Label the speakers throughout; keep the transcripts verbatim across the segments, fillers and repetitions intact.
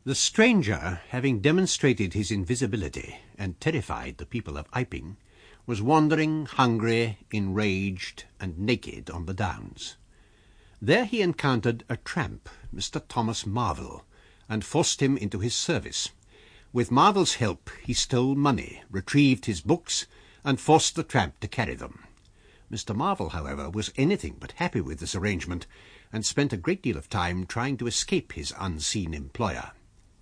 Speaker 1: The stranger, having demonstrated his invisibility and terrified the people of Iping, was wandering, hungry, enraged, and naked on the downs. There he encountered a tramp, Mister Thomas Marvel, and forced him into his service. With Marvel's help he stole money, retrieved his books, and forced the tramp to carry them. Mister Marvel, however, was anything but happy with this arrangement, and spent a great deal of time trying to escape his unseen employer.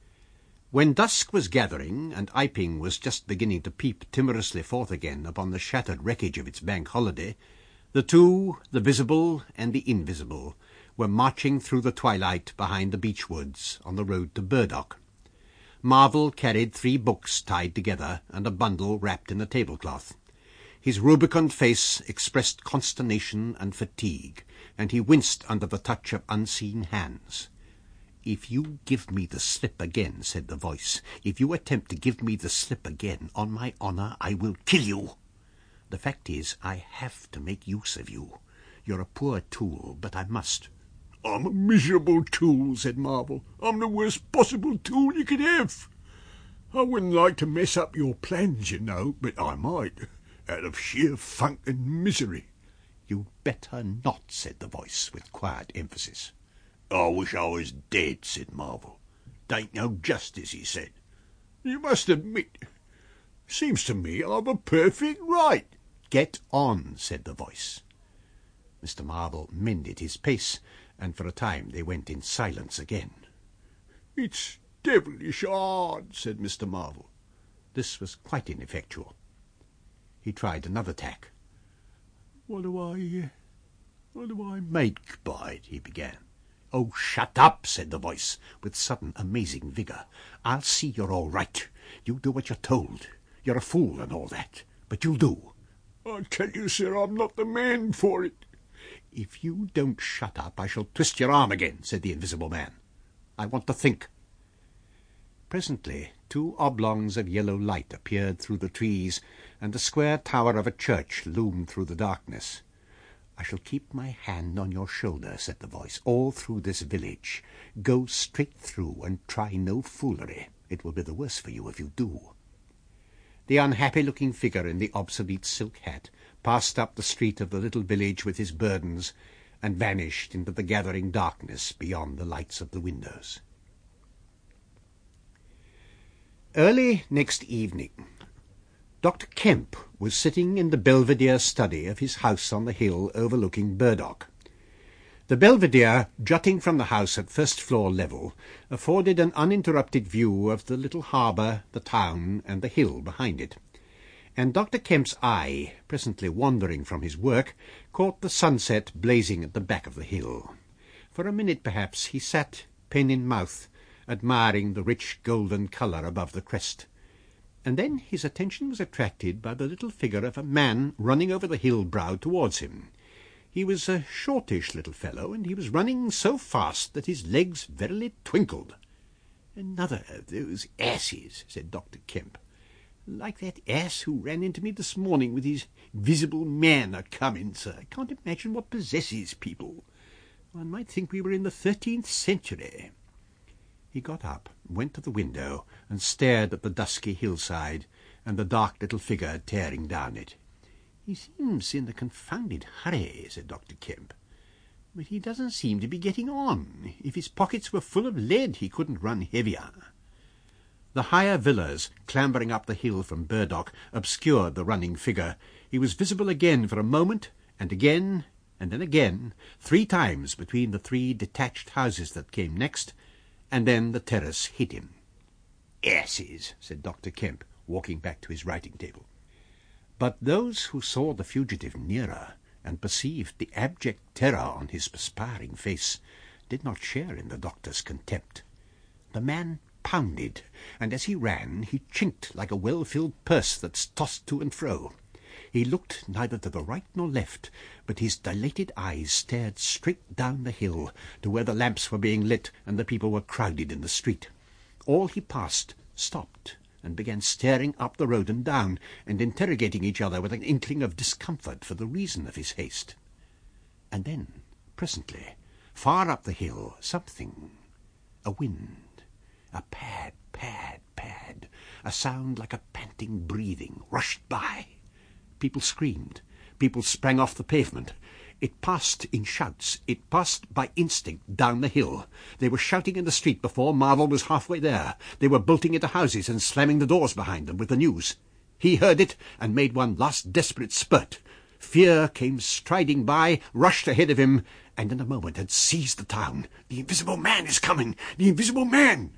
Speaker 1: When dusk was gathering, and Iping was just beginning to peep timorously forth again upon the shattered wreckage of its bank holiday, the two, the visible and the invisible, were marching through the twilight behind the beech woods on the road to Burdock. Marvel carried three books tied together and a bundle wrapped in a tablecloth. His rubicund face expressed consternation and fatigue, and he winced under the touch of unseen hands. "If you give me the slip again," said the voice, "if you attempt to give me the slip again, on my honour I will kill you. The fact is, I have to make use of you. You're a poor tool, but I must."
Speaker 2: "I'm a miserable tool," said Marvel. "I'm the worst possible tool you could have. I wouldn't like to mess up your plans, you know, but I might, out of sheer funk and misery."
Speaker 1: "You'd better not," said the voice, with quiet emphasis.
Speaker 2: "I wish I was dead," said Marvel. "'Tain't no justice," he said. "You must admit, seems to me I've a perfect right."
Speaker 1: "Get on," said the voice. Mister Marvel mended his pace, and for a time they went in silence again.
Speaker 2: "It's devilish hard," said Mister Marvel.
Speaker 1: This was quite ineffectual. He tried another tack.
Speaker 2: "What do I, what do I make by it?" he began.
Speaker 1: "Oh, shut up," said the voice, with sudden amazing vigour. "I'll see you're all right. You do what you're told. You're a fool and all that, but you'll do."
Speaker 2: "I tell you, sir, I'm not the man for it."
Speaker 1: "If you don't shut up, I shall twist your arm again," said the invisible man. "I want to think." Presently two oblongs of yellow light appeared through the trees, and the square tower of a church loomed through the darkness. "I shall keep my hand on your shoulder," said the voice, "all through this village. Go straight through, and try no foolery. It will be the worse for you if you do." The unhappy-looking figure in the obsolete silk hat passed up the street of the little village with his burdens, and vanished into the gathering darkness beyond the lights of the windows. Early next evening, Doctor Kemp was sitting in the Belvedere study of his house on the hill overlooking Burdock. The Belvedere, jutting from the house at first-floor level, afforded an uninterrupted view of the little harbour, the town, and the hill behind it, and Doctor Kemp's eye, presently wandering from his work, caught the sunset blazing at the back of the hill. For a minute, perhaps, he sat, pen in mouth, admiring the rich golden colour above the crest. And then his attention was attracted by the little figure of a man running over the hill brow towards him. He was a shortish little fellow, and he was running so fast that his legs verily twinkled. "Another of those asses," said Doctor Kemp. "Like that ass who ran into me this morning with his visible man a-coming, sir. I can't imagine what possesses people. One might think we were in the thirteenth century." He got up, went to the window, and stared at the dusky hillside and the dark little figure tearing down it. "He seems in a confounded hurry," said Doctor Kemp. "But he doesn't seem to be getting on. If his pockets were full of lead, he couldn't run heavier." The higher villas, clambering up the hill from Burdock, obscured the running figure. He was visible again for a moment, and again, and then again, three times between the three detached houses that came next, and then the terrace hid him. "Asses," said Doctor Kemp, walking back to his writing-table. But those who saw the fugitive nearer, and perceived the abject terror on his perspiring face, did not share in the doctor's contempt. The man pounded, and as he ran he chinked like a well-filled purse that's tossed to and fro. He looked neither to the right nor left, but his dilated eyes stared straight down the hill to where the lamps were being lit and the people were crowded in the street. All he passed stopped and began staring up the road and down, and interrogating each other with an inkling of discomfort for the reason of his haste. And then, presently, far up the hill, something, a wind, A pad, pad, pad. A sound like a panting breathing rushed by. People screamed. People sprang off the pavement. It passed in shouts. It passed by instinct down the hill. They were shouting in the street before Marvel was halfway there. They were bolting into houses and slamming the doors behind them with the news. He heard it and made one last desperate spurt. Fear came striding by, rushed ahead of him, and in a moment had seized the town. The Invisible Man is coming! The Invisible Man!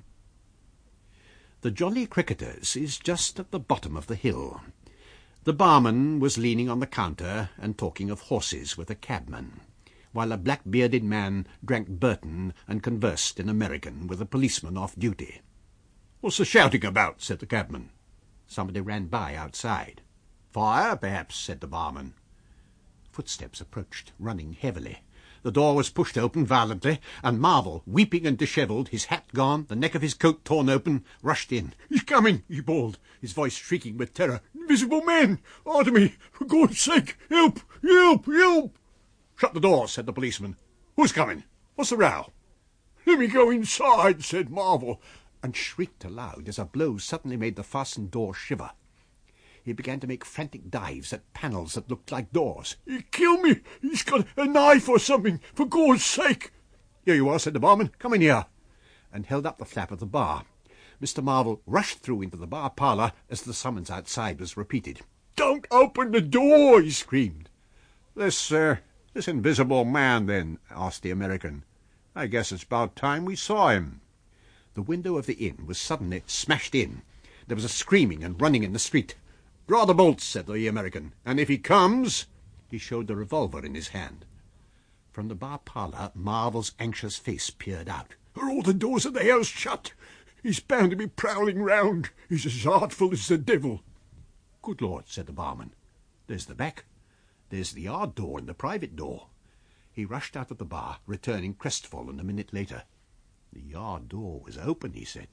Speaker 1: The Jolly Cricketers is just at the bottom of the hill. The barman was leaning on the counter and talking of horses with a cabman, while a black-bearded man drank Burton and conversed in American with a policeman off duty. "What's the shouting about?" said the cabman. Somebody ran by outside. "Fire, perhaps," said the barman. Footsteps approached, running heavily. The door was pushed open violently, and Marvel, weeping and dishevelled, his hat gone, the neck of his coat torn open, rushed in. "He's coming!" he bawled, his voice shrieking with terror. "Invisible Man! After me! For God's sake! Help! Help! Help!" "Shut the door," said the policeman. "Who's coming? What's the row?" "Let me go inside," said Marvel, and shrieked aloud as a blow suddenly made the fastened door shiver. He began to make frantic dives at panels that looked like doors. "He'll kill me! He's got a knife or something! For God's sake!" "Here you are," said the barman. "Come in here," and held up the flap of the bar. Mister Marvel rushed through into the bar parlour as the summons outside was repeated. "Don't open the door!" he screamed. This, uh, this Invisible Man, then?" asked the American. "I guess it's about time we saw him." The window of the inn was suddenly smashed in. There was a screaming and running in the street. "Draw the bolts," said the American, "and if he comes—" He showed the revolver in his hand. From the bar parlour, Marvel's anxious face peered out. "Are all the doors of the house shut? He's bound to be prowling round. He's as artful as the devil." "Good Lord," said the barman. "There's the back. There's the yard door and the private door." He rushed out of the bar, returning crestfallen a minute later. "The yard door was open," he said.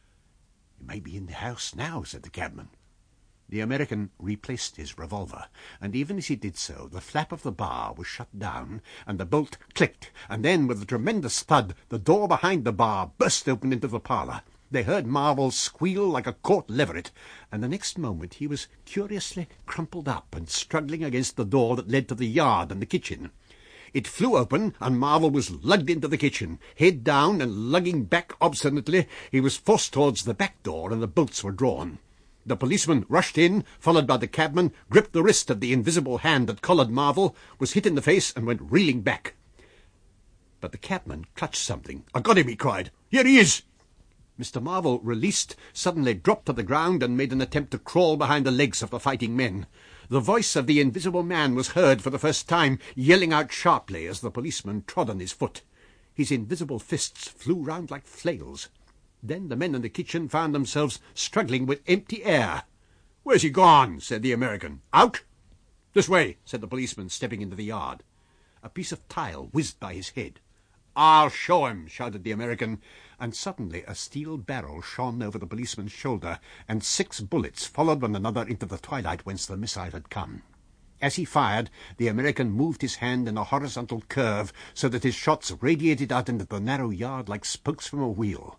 Speaker 1: "He may be in the house now," said the cabman. The American replaced his revolver, and even as he did so, the flap of the bar was shut down, and the bolt clicked, and then, with a tremendous thud, the door behind the bar burst open into the parlour. They heard Marvel squeal like a caught leveret, and the next moment he was curiously crumpled up and struggling against the door that led to the yard and the kitchen. It flew open, and Marvel was lugged into the kitchen. Head down and lugging back obstinately, he was forced towards the back door, and the bolts were drawn. The policeman rushed in, followed by the cabman, gripped the wrist of the invisible hand that collared Marvel, was hit in the face, and went reeling back. But the cabman clutched something. "I got him!" he cried. "Here he is!" Mister Marvel, released, suddenly dropped to the ground and made an attempt to crawl behind the legs of the fighting men. The voice of the Invisible Man was heard for the first time, yelling out sharply as the policeman trod on his foot. His invisible fists flew round like flails. Then the men in the kitchen found themselves struggling with empty air. "Where's he gone?" said the American. "Out?" "This way," said the policeman, stepping into the yard. A piece of tile whizzed by his head. "I'll show him," shouted the American, and suddenly a steel barrel shone over the policeman's shoulder, and six bullets followed one another into the twilight whence the missile had come. As he fired, the American moved his hand in a horizontal curve so that his shots radiated out into the narrow yard like spokes from a wheel.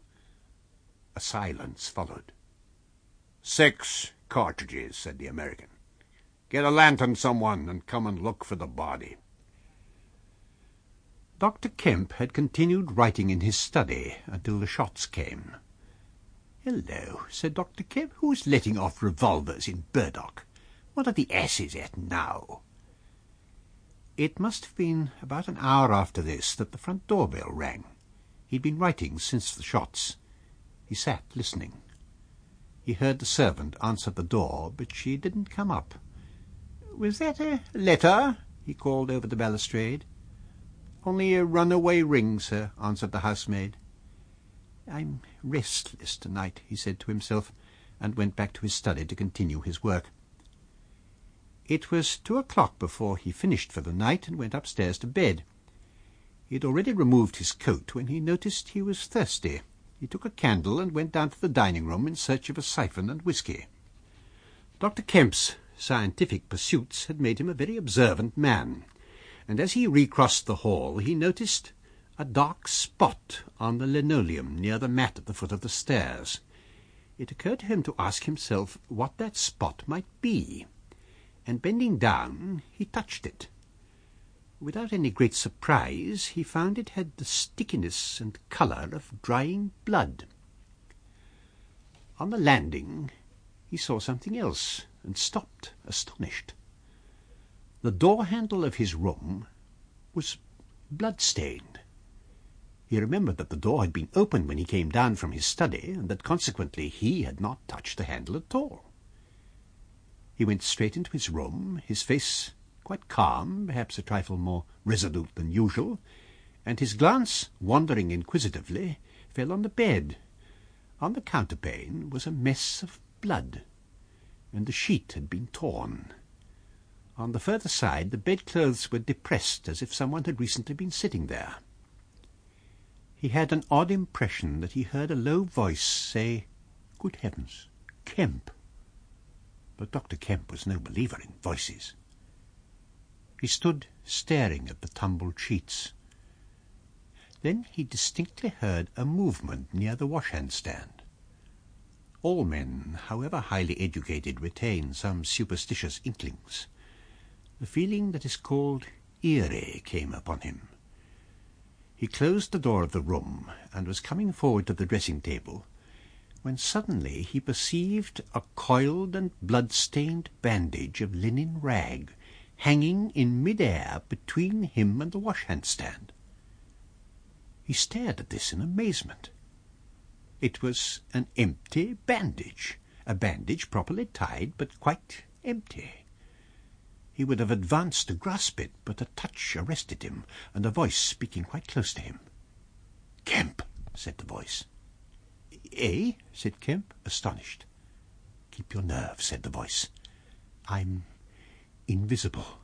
Speaker 1: A silence followed. "Six cartridges," said the American. "Get a lantern, someone, and come and look for the body." Doctor Kemp had continued writing in his study until the shots came. "Hello," said Doctor Kemp. "Who's letting off revolvers in Burdock? What are the asses at now?" It must have been about an hour after this that the front door-bell rang. He'd been writing since the shots. He sat listening. He heard the servant answer the door, but she didn't come up. "Was that a letter?" he called over the balustrade. "Only a runaway ring, sir," answered the housemaid. "I'm restless tonight," he said to himself, and went back to his study to continue his work. It was two o'clock before he finished for the night and went upstairs to bed. He had already removed his coat when he noticed he was thirsty. He took a candle and went down to the dining-room in search of a siphon and whisky. Doctor Kemp's scientific pursuits had made him a very observant man, and as he recrossed the hall he noticed a dark spot on the linoleum near the mat at the foot of the stairs. It occurred to him to ask himself what that spot might be, and bending down, he touched it. Without any great surprise, he found it had the stickiness and colour of drying blood. On the landing, he saw something else, and stopped, astonished. The door-handle of his room was blood-stained. He remembered that the door had been opened when he came down from his study, and that consequently he had not touched the handle at all. He went straight into his room, his face quite calm, perhaps a trifle more resolute than usual, and his glance, wandering inquisitively, fell on the bed. On the counterpane was a mess of blood, and the sheet had been torn. On the further side the bedclothes were depressed, as if someone had recently been sitting there. He had an odd impression that he heard a low voice say, "Good heavens, Kemp!" But Doctor Kemp was no believer in voices. He stood staring at the tumbled sheets. Then he distinctly heard a movement near the wash-hand stand. All men, however highly educated, retain some superstitious inklings. The feeling that is called eerie came upon him. He closed the door of the room, and was coming forward to the dressing-table, when suddenly he perceived a coiled and blood-stained bandage of linen rag hanging in mid-air between him and the wash-hand stand. He stared at this in amazement. It was an empty bandage, a bandage properly tied, but quite empty. He would have advanced to grasp it, but a touch arrested him, and a voice speaking quite close to him. "Kemp," said the voice. "Eh?" said Kemp, astonished. "Keep your nerve," said the voice. "I'm invisible."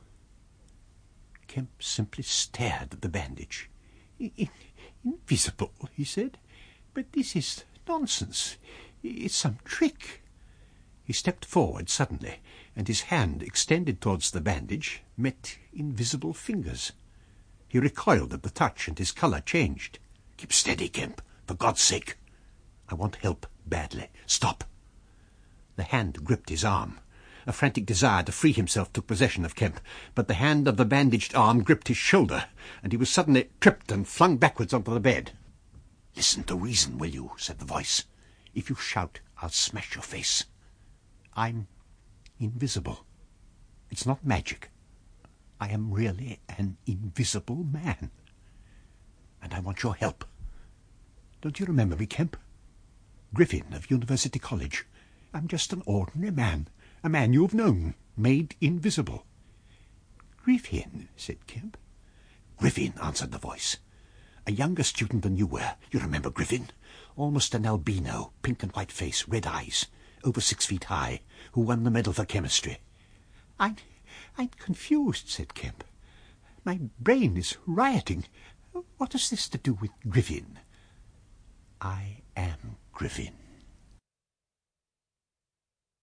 Speaker 1: Kemp simply stared at the bandage. In- invisible, he said. "But this is nonsense. It's some trick." He stepped forward suddenly, and his hand, extended towards the bandage, met invisible fingers. He recoiled at the touch, and his colour changed. "Keep steady, Kemp, for God's sake. I want help badly. Stop." The hand gripped his arm. A frantic desire to free himself took possession of Kemp, but the hand of the bandaged arm gripped his shoulder, and he was suddenly tripped and flung backwards onto the bed. "Listen to reason, will you?" said the voice. "If you shout, I'll smash your face. I'm invisible. It's not magic. I am really an invisible man. And I want your help. Don't you remember me, Kemp? Griffin of University College. I'm just an ordinary man, a man you've known, made invisible." "Griffin?" said Kemp. "Griffin," answered the voice. "A younger student than you were. You remember Griffin? Almost an albino, pink and white face, red eyes, over six feet high, who won the medal for chemistry." I'm, I'm confused," said Kemp. "My brain is rioting. What has this to do with Griffin?" "I am Griffin."